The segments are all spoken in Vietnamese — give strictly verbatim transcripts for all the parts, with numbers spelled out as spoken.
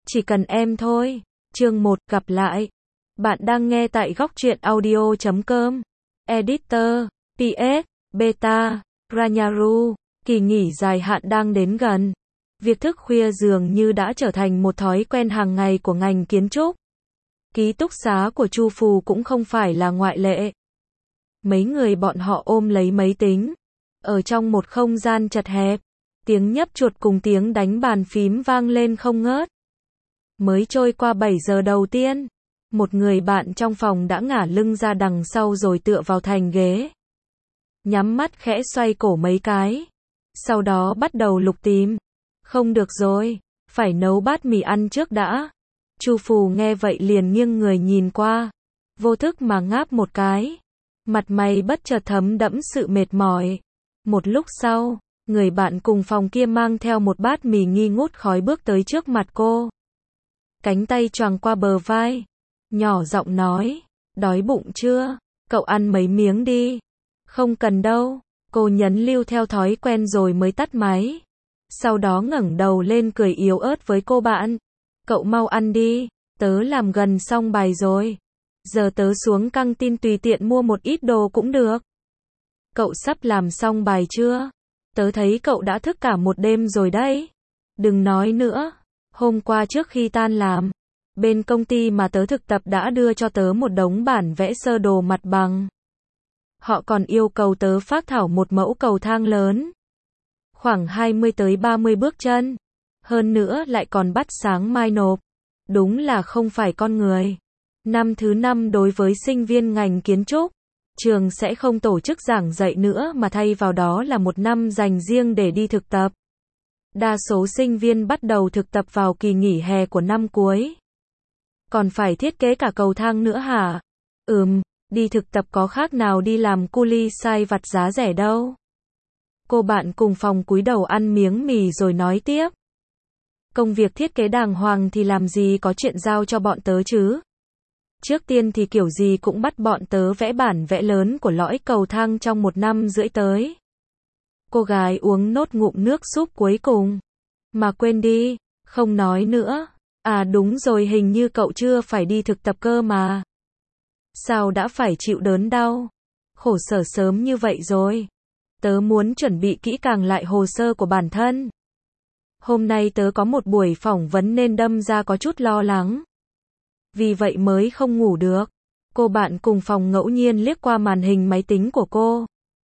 Chỉ cần em thôi. Chương một, gặp lại. Bạn đang nghe tại góc truyện audio chấm com. Editor, pê ét, Beta, Ranyaru. Kỳ nghỉ dài hạn đang đến gần. Việc thức khuya dường như đã trở thành một thói quen hàng ngày của ngành kiến trúc. Ký túc xá của Chu Phù cũng không phải là ngoại lệ. Mấy người bọn họ ôm lấy máy tính. Ở trong một không gian chật hẹp. Tiếng nhấp chuột cùng tiếng đánh bàn phím vang lên không ngớt. Mới trôi qua bảy giờ đầu tiên. Một người bạn trong phòng đã ngả lưng ra đằng sau rồi tựa vào thành ghế. Nhắm mắt khẽ xoay cổ mấy cái. Sau đó bắt đầu lục tìm. Không được rồi, phải nấu bát mì ăn trước đã. Chu Phù nghe vậy liền nghiêng người nhìn qua. Vô thức mà ngáp một cái. Mặt mày bất chợt thấm đẫm sự mệt mỏi. Một lúc sau, người bạn cùng phòng kia mang theo một bát mì nghi ngút khói bước tới trước mặt cô. Cánh tay choàng qua bờ vai. Nhỏ giọng nói, đói bụng chưa? Cậu ăn mấy miếng đi. Không cần đâu. Cô nhấn lưu theo thói quen rồi mới tắt máy. Sau đó ngẩng đầu lên cười yếu ớt với cô bạn. Cậu mau ăn đi, tớ làm gần xong bài rồi. Giờ tớ xuống căng tin tùy tiện mua một ít đồ cũng được. Cậu sắp làm xong bài chưa? Tớ thấy cậu đã thức cả một đêm rồi đấy. Đừng nói nữa. Hôm qua trước khi tan làm, bên công ty mà tớ thực tập đã đưa cho tớ một đống bản vẽ sơ đồ mặt bằng. Họ còn yêu cầu tớ phác thảo một mẫu cầu thang lớn. Khoảng hai mươi tới ba mươi bước chân. Hơn nữa lại còn bắt sáng mai nộp. Đúng là không phải con người. Năm thứ năm đối với sinh viên ngành kiến trúc, trường sẽ không tổ chức giảng dạy nữa mà thay vào đó là một năm dành riêng để đi thực tập. Đa số sinh viên bắt đầu thực tập vào kỳ nghỉ hè của năm cuối. Còn phải thiết kế cả cầu thang nữa hả? Ừm, đi thực tập có khác nào đi làm cu li sai vặt giá rẻ đâu. Cô bạn cùng phòng cúi đầu ăn miếng mì rồi nói tiếp. Công việc thiết kế đàng hoàng thì làm gì có chuyện giao cho bọn tớ chứ. Trước tiên thì kiểu gì cũng bắt bọn tớ vẽ bản vẽ lớn của lõi cầu thang trong một năm rưỡi tới. Cô gái uống nốt ngụm nước súp cuối cùng. Mà quên đi, không nói nữa. À đúng rồi, hình như cậu chưa phải đi thực tập cơ mà. Sao đã phải chịu đớn đau? Khổ sở sớm như vậy rồi. Tớ muốn chuẩn bị kỹ càng lại hồ sơ của bản thân. Hôm nay tớ có một buổi phỏng vấn nên đâm ra có chút lo lắng. Vì vậy mới không ngủ được. Cô bạn cùng phòng ngẫu nhiên liếc qua màn hình máy tính của cô.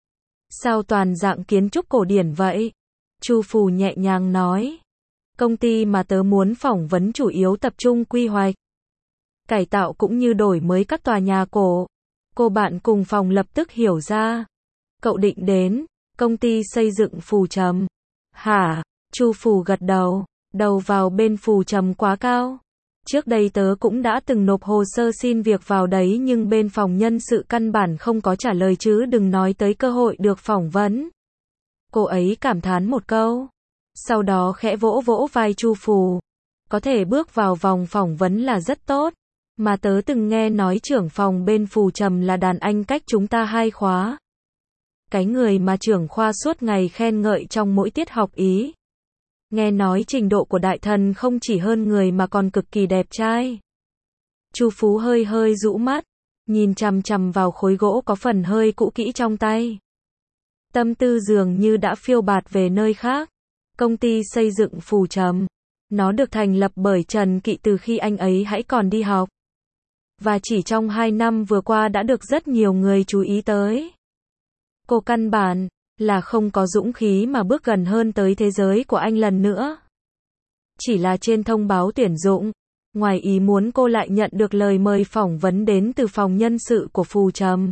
Sao toàn dạng kiến trúc cổ điển vậy? Chu Phù nhẹ nhàng nói. Công ty mà tớ muốn phỏng vấn chủ yếu tập trung quy hoạch, cải tạo cũng như đổi mới các tòa nhà cổ. Cô bạn cùng phòng lập tức hiểu ra. Cậu định đến công ty xây dựng Phù Trầm. Hả? Chu Phù gật đầu, đầu vào bên Phù Trầm quá cao. Trước đây tớ cũng đã từng nộp hồ sơ xin việc vào đấy nhưng bên phòng nhân sự căn bản không có trả lời chứ đừng nói tới cơ hội được phỏng vấn. Cô ấy cảm thán một câu. Sau đó khẽ vỗ vỗ vai Chu Phù. Có thể bước vào vòng phỏng vấn là rất tốt. Mà tớ từng nghe nói trưởng phòng bên Phù Trầm là đàn anh cách chúng ta hai khóa. Cái người mà trưởng khoa suốt ngày khen ngợi trong mỗi tiết học ý. Nghe nói trình độ của đại thần không chỉ hơn người mà còn cực kỳ đẹp trai. Chu Phú hơi hơi rũ mắt, nhìn chằm chằm vào khối gỗ có phần hơi cũ kỹ trong tay. Tâm tư dường như đã phiêu bạt về nơi khác. Công ty xây dựng Phù Trầm. Nó được thành lập bởi Trần Kỵ từ khi anh ấy hãy còn đi học. Và chỉ trong hai năm vừa qua đã được rất nhiều người chú ý tới. Cô căn bản là không có dũng khí mà bước gần hơn tới thế giới của anh lần nữa. Chỉ là trên thông báo tuyển dụng, ngoài ý muốn cô lại nhận được lời mời phỏng vấn đến từ phòng nhân sự của Phù Trầm.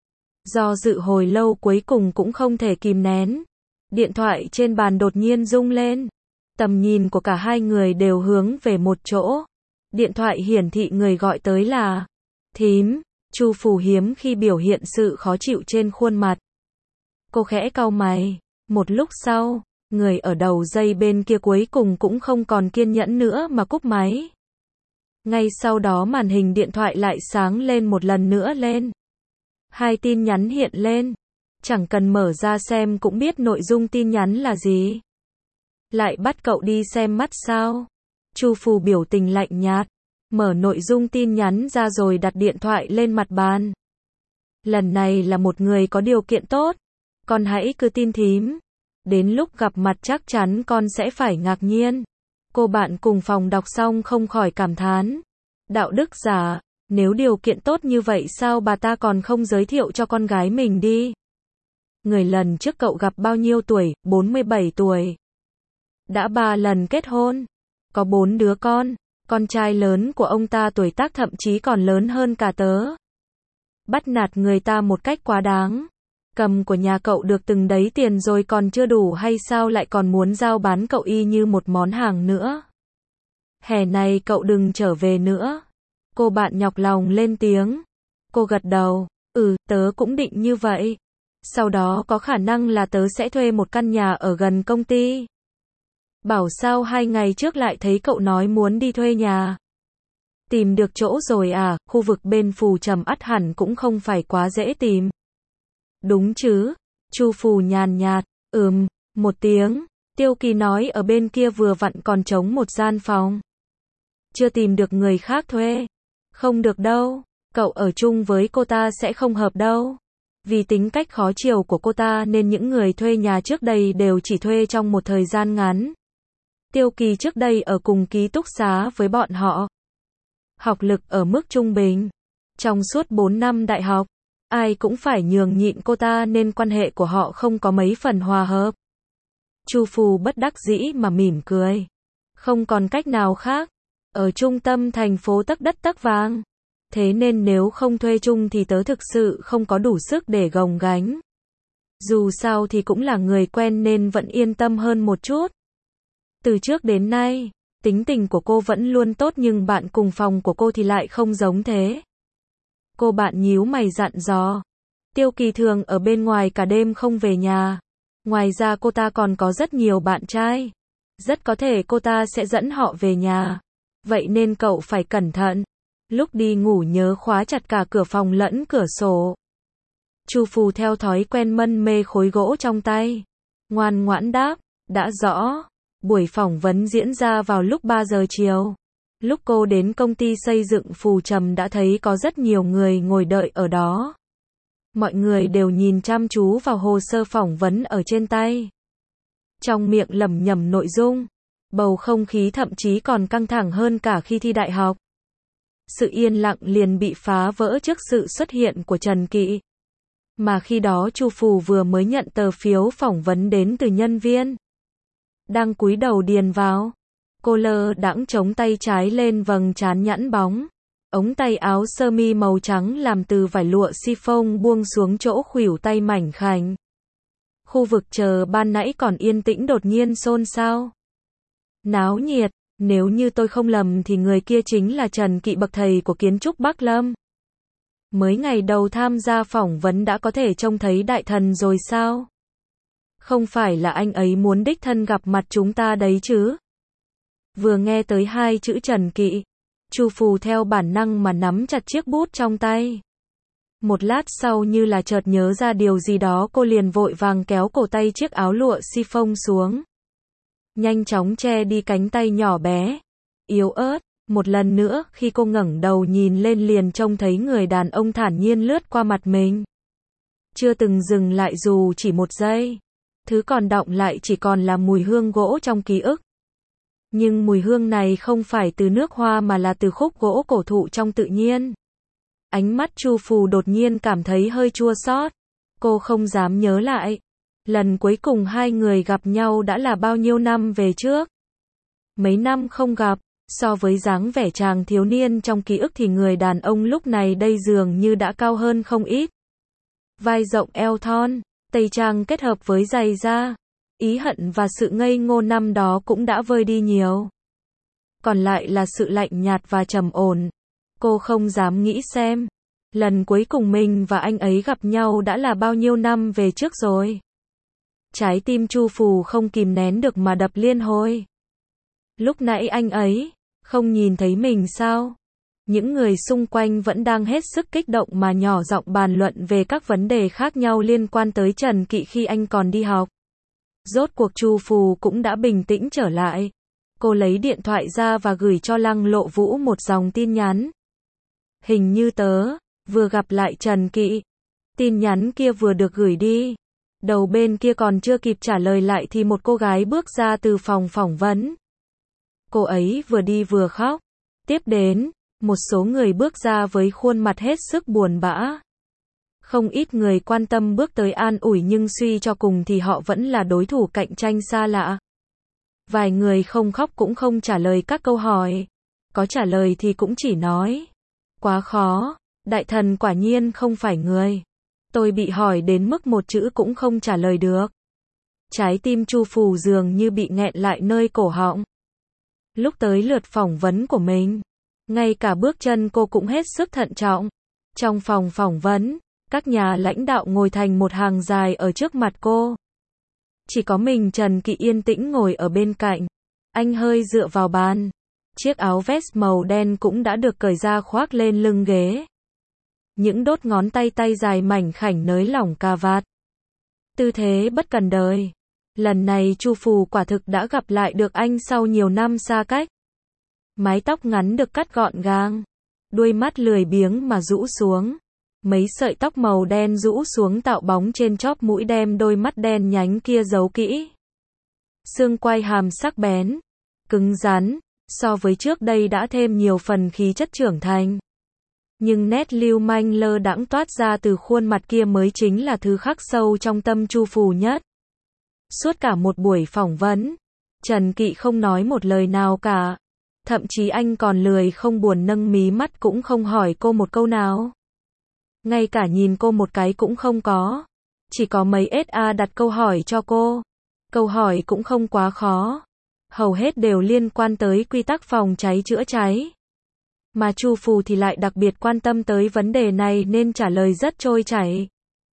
Do dự hồi lâu cuối cùng cũng không thể kìm nén. Điện thoại trên bàn đột nhiên rung lên. Tầm nhìn của cả hai người đều hướng về một chỗ. Điện thoại hiển thị người gọi tới là Thím. Chu Phù hiếm khi biểu hiện sự khó chịu trên khuôn mặt. Cô khẽ cau mày. Một lúc sau, người ở đầu dây bên kia cuối cùng cũng không còn kiên nhẫn nữa mà cúp máy. Ngay sau đó màn hình điện thoại lại sáng lên một lần nữa lên. Hai tin nhắn hiện lên. Chẳng cần mở ra xem cũng biết nội dung tin nhắn là gì. Lại bắt cậu đi xem mắt sao? Chu Phù biểu tình lạnh nhạt, mở nội dung tin nhắn ra rồi đặt điện thoại lên mặt bàn. Lần này là một người có điều kiện tốt, con hãy cứ tin thím. Đến lúc gặp mặt chắc chắn con sẽ phải ngạc nhiên. Cô bạn cùng phòng đọc xong không khỏi cảm thán. Đạo đức giả, nếu điều kiện tốt như vậy sao bà ta còn không giới thiệu cho con gái mình đi? Người lần trước cậu gặp bao nhiêu tuổi? bốn mươi bảy tuổi. Đã ba lần kết hôn. Có bốn đứa con. Con trai lớn của ông ta tuổi tác thậm chí còn lớn hơn cả tớ. Bắt nạt người ta một cách quá đáng. Cầm của nhà cậu được từng đấy tiền rồi còn chưa đủ hay sao lại còn muốn giao bán cậu y như một món hàng nữa? Hè này cậu đừng trở về nữa. Cô bạn nhọc lòng lên tiếng. Cô gật đầu. Ừ, tớ cũng định như vậy. Sau đó có khả năng là tớ sẽ thuê một căn nhà ở gần công ty. Bảo sao hai ngày trước lại thấy cậu nói muốn đi thuê nhà. Tìm được chỗ rồi à? Khu vực bên Phù Trầm ắt hẳn cũng không phải quá dễ tìm. Đúng chứ? Chu Phù nhàn nhạt. Ừm, một tiếng. Tiêu Kỳ nói ở bên kia vừa vặn còn trống một gian phòng. Chưa tìm được người khác thuê. Không được đâu. Cậu ở chung với cô ta sẽ không hợp đâu. Vì tính cách khó chiều của cô ta nên những người thuê nhà trước đây đều chỉ thuê trong một thời gian ngắn. Tiêu Kỳ trước đây ở cùng ký túc xá với bọn họ. Học lực ở mức trung bình. Trong suốt bốn năm đại học, ai cũng phải nhường nhịn cô ta nên quan hệ của họ không có mấy phần hòa hợp. Chu Phù bất đắc dĩ mà mỉm cười. Không còn cách nào khác. Ở trung tâm thành phố tấc đất tấc vàng. Thế nên nếu không thuê chung thì tớ thực sự không có đủ sức để gồng gánh. Dù sao thì cũng là người quen nên vẫn yên tâm hơn một chút. Từ trước đến nay, tính tình của cô vẫn luôn tốt nhưng bạn cùng phòng của cô thì lại không giống thế. Cô bạn nhíu mày dặn dò. Tiêu Kỳ thường ở bên ngoài cả đêm không về nhà. Ngoài ra cô ta còn có rất nhiều bạn trai. Rất có thể cô ta sẽ dẫn họ về nhà. Vậy nên cậu phải cẩn thận. Lúc đi ngủ nhớ khóa chặt cả cửa phòng lẫn cửa sổ. Chu Phù theo thói quen mân mê khối gỗ trong tay. Ngoan ngoãn đáp. Đã rõ. Buổi phỏng vấn diễn ra vào lúc ba giờ chiều. Lúc cô đến công ty xây dựng Phù Trầm đã thấy có rất nhiều người ngồi đợi ở đó. Mọi người đều nhìn chăm chú vào hồ sơ phỏng vấn ở trên tay. Trong miệng lẩm nhẩm nội dung. Bầu không khí thậm chí còn căng thẳng hơn cả khi thi đại học. Sự yên lặng liền bị phá vỡ trước sự xuất hiện của Trần Kỵ. Mà khi đó Chu Phù vừa mới nhận tờ phiếu phỏng vấn đến từ nhân viên. Đang cúi đầu điền vào. Cô lơ đãng chống tay trái lên vầng trán nhẵn bóng. Ống tay áo sơ mi màu trắng làm từ vải lụa chiffon buông xuống chỗ khuỷu tay mảnh khảnh. Khu vực chờ ban nãy còn yên tĩnh đột nhiên xôn xao. Náo nhiệt, nếu như tôi không lầm thì người kia chính là Trần Kỵ bậc thầy của kiến trúc Bắc Lâm. Mới ngày đầu tham gia phỏng vấn đã có thể trông thấy đại thần rồi sao? Không phải là anh ấy muốn đích thân gặp mặt chúng ta đấy chứ? Vừa nghe tới hai chữ Trần Kỵ, Chu Phù theo bản năng mà nắm chặt chiếc bút trong tay. Một lát sau như là chợt nhớ ra điều gì đó cô liền vội vàng kéo cổ tay chiếc áo lụa chiffon xuống. Nhanh chóng che đi cánh tay nhỏ bé, yếu ớt. Một lần nữa khi cô ngẩng đầu nhìn lên liền trông thấy người đàn ông thản nhiên lướt qua mặt mình. Chưa từng dừng lại dù chỉ một giây. Thứ còn đọng lại chỉ còn là mùi hương gỗ trong ký ức. Nhưng mùi hương này không phải từ nước hoa mà là từ khúc gỗ cổ thụ trong tự nhiên. Ánh mắt Chu Phù đột nhiên cảm thấy hơi chua xót. Cô không dám nhớ lại. Lần cuối cùng hai người gặp nhau đã là bao nhiêu năm về trước. Mấy năm không gặp, so với dáng vẻ chàng thiếu niên trong ký ức thì người đàn ông lúc này đây dường như đã cao hơn không ít. Vai rộng eo thon, tây trang kết hợp với giày da. Ý hận và sự ngây ngô năm đó cũng đã vơi đi nhiều. Còn lại là sự lạnh nhạt và trầm ổn. Cô không dám nghĩ xem. Lần cuối cùng mình và anh ấy gặp nhau đã là bao nhiêu năm về trước rồi. Trái tim Chu Phù không kìm nén được mà đập liên hồi. Lúc nãy anh ấy không nhìn thấy mình sao? Những người xung quanh vẫn đang hết sức kích động mà nhỏ giọng bàn luận về các vấn đề khác nhau liên quan tới Trần Kỵ khi anh còn đi học. Rốt cuộc Chu Phù cũng đã bình tĩnh trở lại. Cô lấy điện thoại ra và gửi cho Lăng Lộ Vũ một dòng tin nhắn. Hình như tớ vừa gặp lại Trần Kỵ. Tin nhắn kia vừa được gửi đi. Đầu bên kia còn chưa kịp trả lời lại thì một cô gái bước ra từ phòng phỏng vấn. Cô ấy vừa đi vừa khóc. Tiếp đến, một số người bước ra với khuôn mặt hết sức buồn bã. Không ít người quan tâm bước tới an ủi nhưng suy cho cùng thì họ vẫn là đối thủ cạnh tranh xa lạ. Vài người không khóc cũng không trả lời các câu hỏi. Có trả lời thì cũng chỉ nói. Quá khó, đại thần quả nhiên không phải người. Tôi bị hỏi đến mức một chữ cũng không trả lời được. Trái tim Chu Phù dường như bị nghẹn lại nơi cổ họng. Lúc tới lượt phỏng vấn của mình, ngay cả bước chân cô cũng hết sức thận trọng. Trong phòng phỏng vấn, các nhà lãnh đạo ngồi thành một hàng dài ở trước mặt cô. Chỉ có mình Trần Kỵ yên tĩnh ngồi ở bên cạnh. Anh hơi dựa vào bàn. Chiếc áo vest màu đen cũng đã được cởi ra khoác lên lưng ghế. Những đốt ngón tay tay dài mảnh khảnh nới lỏng cà vạt. Tư thế bất cần đời. Lần này Chu Phù quả thực đã gặp lại được anh sau nhiều năm xa cách. Mái tóc ngắn được cắt gọn gàng. Đuôi mắt lười biếng mà rũ xuống. Mấy sợi tóc màu đen rũ xuống tạo bóng trên chóp mũi đem đôi mắt đen nhánh kia giấu kỹ. Xương quai hàm sắc bén, cứng rắn, so với trước đây đã thêm nhiều phần khí chất trưởng thành. Nhưng nét lưu manh lơ đãng toát ra từ khuôn mặt kia mới chính là thứ khắc sâu trong tâm Chu Phù nhất. Suốt cả một buổi phỏng vấn, Trần Kỵ không nói một lời nào cả. Thậm chí anh còn lười không buồn nâng mí mắt cũng không hỏi cô một câu nào. Ngay cả nhìn cô một cái cũng không có. Chỉ có mấy ét a đặt câu hỏi cho cô. Câu hỏi cũng không quá khó. Hầu hết đều liên quan tới quy tắc phòng cháy chữa cháy. Mà Chu Phù thì lại đặc biệt quan tâm tới vấn đề này nên trả lời rất trôi chảy.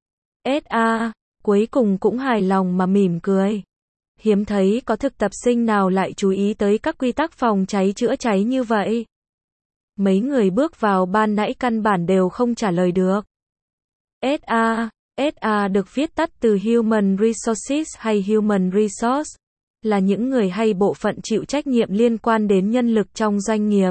ét a cuối cùng cũng hài lòng mà mỉm cười. Hiếm thấy có thực tập sinh nào lại chú ý tới các quy tắc phòng cháy chữa cháy như vậy. Mấy người bước vào ban nãy căn bản đều không trả lời được. ét a, ét a được viết tắt từ Human Resources hay Human Resource, là những người hay bộ phận chịu trách nhiệm liên quan đến nhân lực trong doanh nghiệp.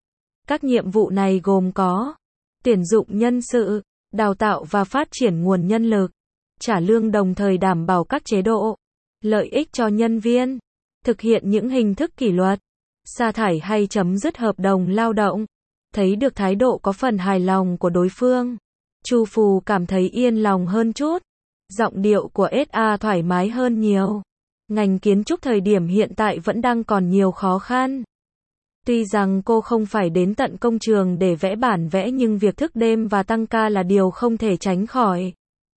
Các nhiệm vụ này gồm có tuyển dụng nhân sự, đào tạo và phát triển nguồn nhân lực, trả lương đồng thời đảm bảo các chế độ, lợi ích cho nhân viên, thực hiện những hình thức kỷ luật, sa thải hay chấm dứt hợp đồng lao động. Thấy được thái độ có phần hài lòng của đối phương, Chu Phù cảm thấy yên lòng hơn chút. Giọng điệu của ét a thoải mái hơn nhiều. Ngành kiến trúc thời điểm hiện tại vẫn đang còn nhiều khó khăn. Tuy rằng cô không phải đến tận công trường để vẽ bản vẽ nhưng việc thức đêm và tăng ca là điều không thể tránh khỏi.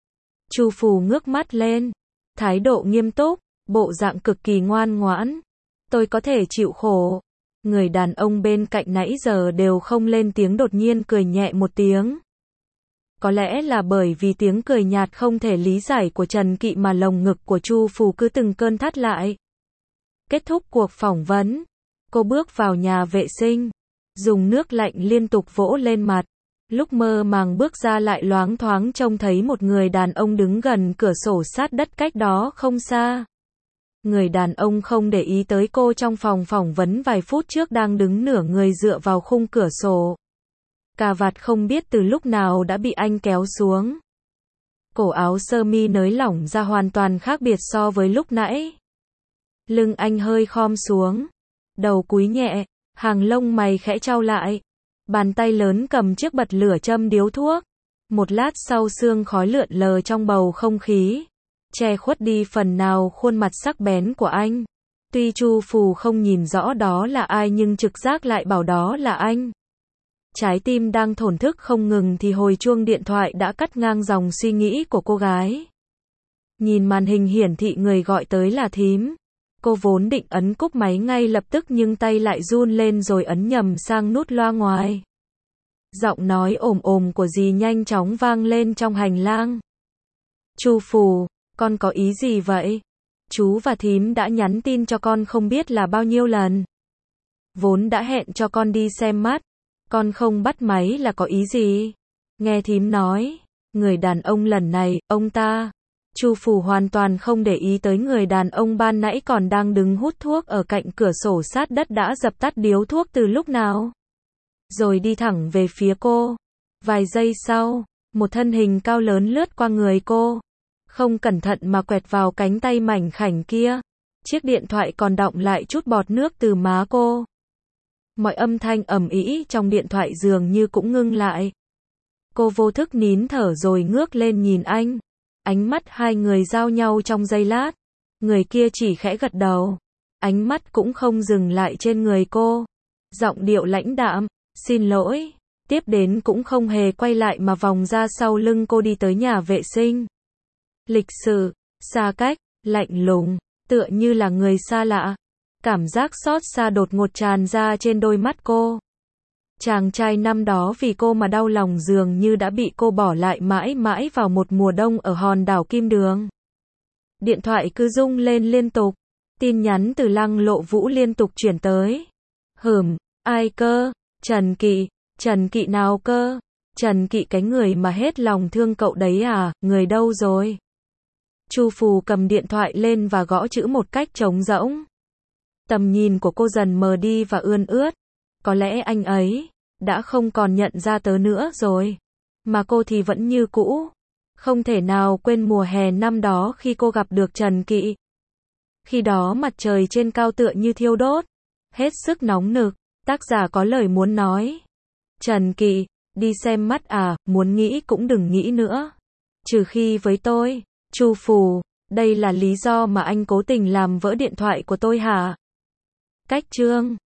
Chu Phù ngước mắt lên, thái độ nghiêm túc, bộ dạng cực kỳ ngoan ngoãn. Tôi có thể chịu khổ. Người đàn ông bên cạnh nãy giờ đều không lên tiếng đột nhiên cười nhẹ một tiếng. Có lẽ là bởi vì tiếng cười nhạt không thể lý giải của Trần Kỵ mà lồng ngực của Chu Phù cứ từng cơn thắt lại. Kết thúc cuộc phỏng vấn, cô bước vào nhà vệ sinh, dùng nước lạnh liên tục vỗ lên mặt. Lúc mơ màng bước ra lại loáng thoáng trông thấy một người đàn ông đứng gần cửa sổ sát đất cách đó không xa. Người đàn ông không để ý tới cô trong phòng phỏng vấn vài phút trước đang đứng nửa người dựa vào khung cửa sổ. Cà vạt không biết từ lúc nào đã bị anh kéo xuống. Cổ áo sơ mi nới lỏng ra hoàn toàn khác biệt so với lúc nãy. Lưng anh hơi khom xuống. Đầu cúi nhẹ, hàng lông mày khẽ chau lại. Bàn tay lớn cầm chiếc bật lửa châm điếu thuốc. Một lát sau sương khói lượn lờ trong bầu không khí, che khuất đi phần nào khuôn mặt sắc bén của anh. Tuy Chu Phù không nhìn rõ đó là ai nhưng trực giác lại bảo đó là anh. Trái tim đang thổn thức không ngừng thì hồi chuông điện thoại đã cắt ngang dòng suy nghĩ của cô gái. Nhìn màn hình hiển thị người gọi tới là thím. Cô vốn định ấn cúp máy ngay lập tức nhưng tay lại run lên rồi ấn nhầm sang nút loa ngoài. Giọng nói ồm ồm của dì nhanh chóng vang lên trong hành lang. Chu Phù, con có ý gì vậy? Chú và thím đã nhắn tin cho con không biết là bao nhiêu lần. Vốn đã hẹn cho con đi xem mắt. Con không bắt máy là có ý gì? Nghe thím nói, người đàn ông lần này, ông ta. Chu Phù hoàn toàn không để ý tới người đàn ông ban nãy còn đang đứng hút thuốc ở cạnh cửa sổ sát đất đã dập tắt điếu thuốc từ lúc nào. Rồi đi thẳng về phía cô. Vài giây sau, một thân hình cao lớn lướt qua người cô. Không cẩn thận mà quẹt vào cánh tay mảnh khảnh kia. Chiếc điện thoại còn đọng lại chút bọt nước từ má cô. Mọi âm thanh ầm ĩ trong điện thoại dường như cũng ngưng lại. Cô vô thức nín thở rồi ngước lên nhìn anh. Ánh mắt hai người giao nhau trong giây lát. Người kia chỉ khẽ gật đầu. Ánh mắt cũng không dừng lại trên người cô. Giọng điệu lãnh đạm, xin lỗi. Tiếp đến cũng không hề quay lại mà vòng ra sau lưng cô đi tới nhà vệ sinh. Lịch sự, xa cách, lạnh lùng, tựa như là người xa lạ. Cảm giác xót xa đột ngột tràn ra trên đôi mắt cô. Chàng trai năm đó vì cô mà đau lòng dường như đã bị cô bỏ lại mãi mãi vào một mùa đông ở hòn đảo Kim Đường. Điện thoại cứ rung lên liên tục. Tin nhắn từ Lăng Lộ Vũ liên tục chuyển tới. Hửm, ai cơ? Trần Kỵ, Trần Kỵ nào cơ? Trần Kỵ cái người mà hết lòng thương cậu đấy à, người đâu rồi? Chu Phù cầm điện thoại lên và gõ chữ một cách trống rỗng. Tầm nhìn của cô dần mờ đi và ươn ướt. Có lẽ anh ấy đã không còn nhận ra tớ nữa rồi. Mà cô thì vẫn như cũ. Không thể nào quên mùa hè năm đó khi cô gặp được Trần Kỵ. Khi đó mặt trời trên cao tựa như thiêu đốt. Hết sức nóng nực. Tác giả có lời muốn nói. Trần Kỵ, đi xem mắt à, muốn nghĩ cũng đừng nghĩ nữa. Trừ khi với tôi. Chu Phù, đây là lý do mà anh cố tình làm vỡ điện thoại của tôi hả? Cách chương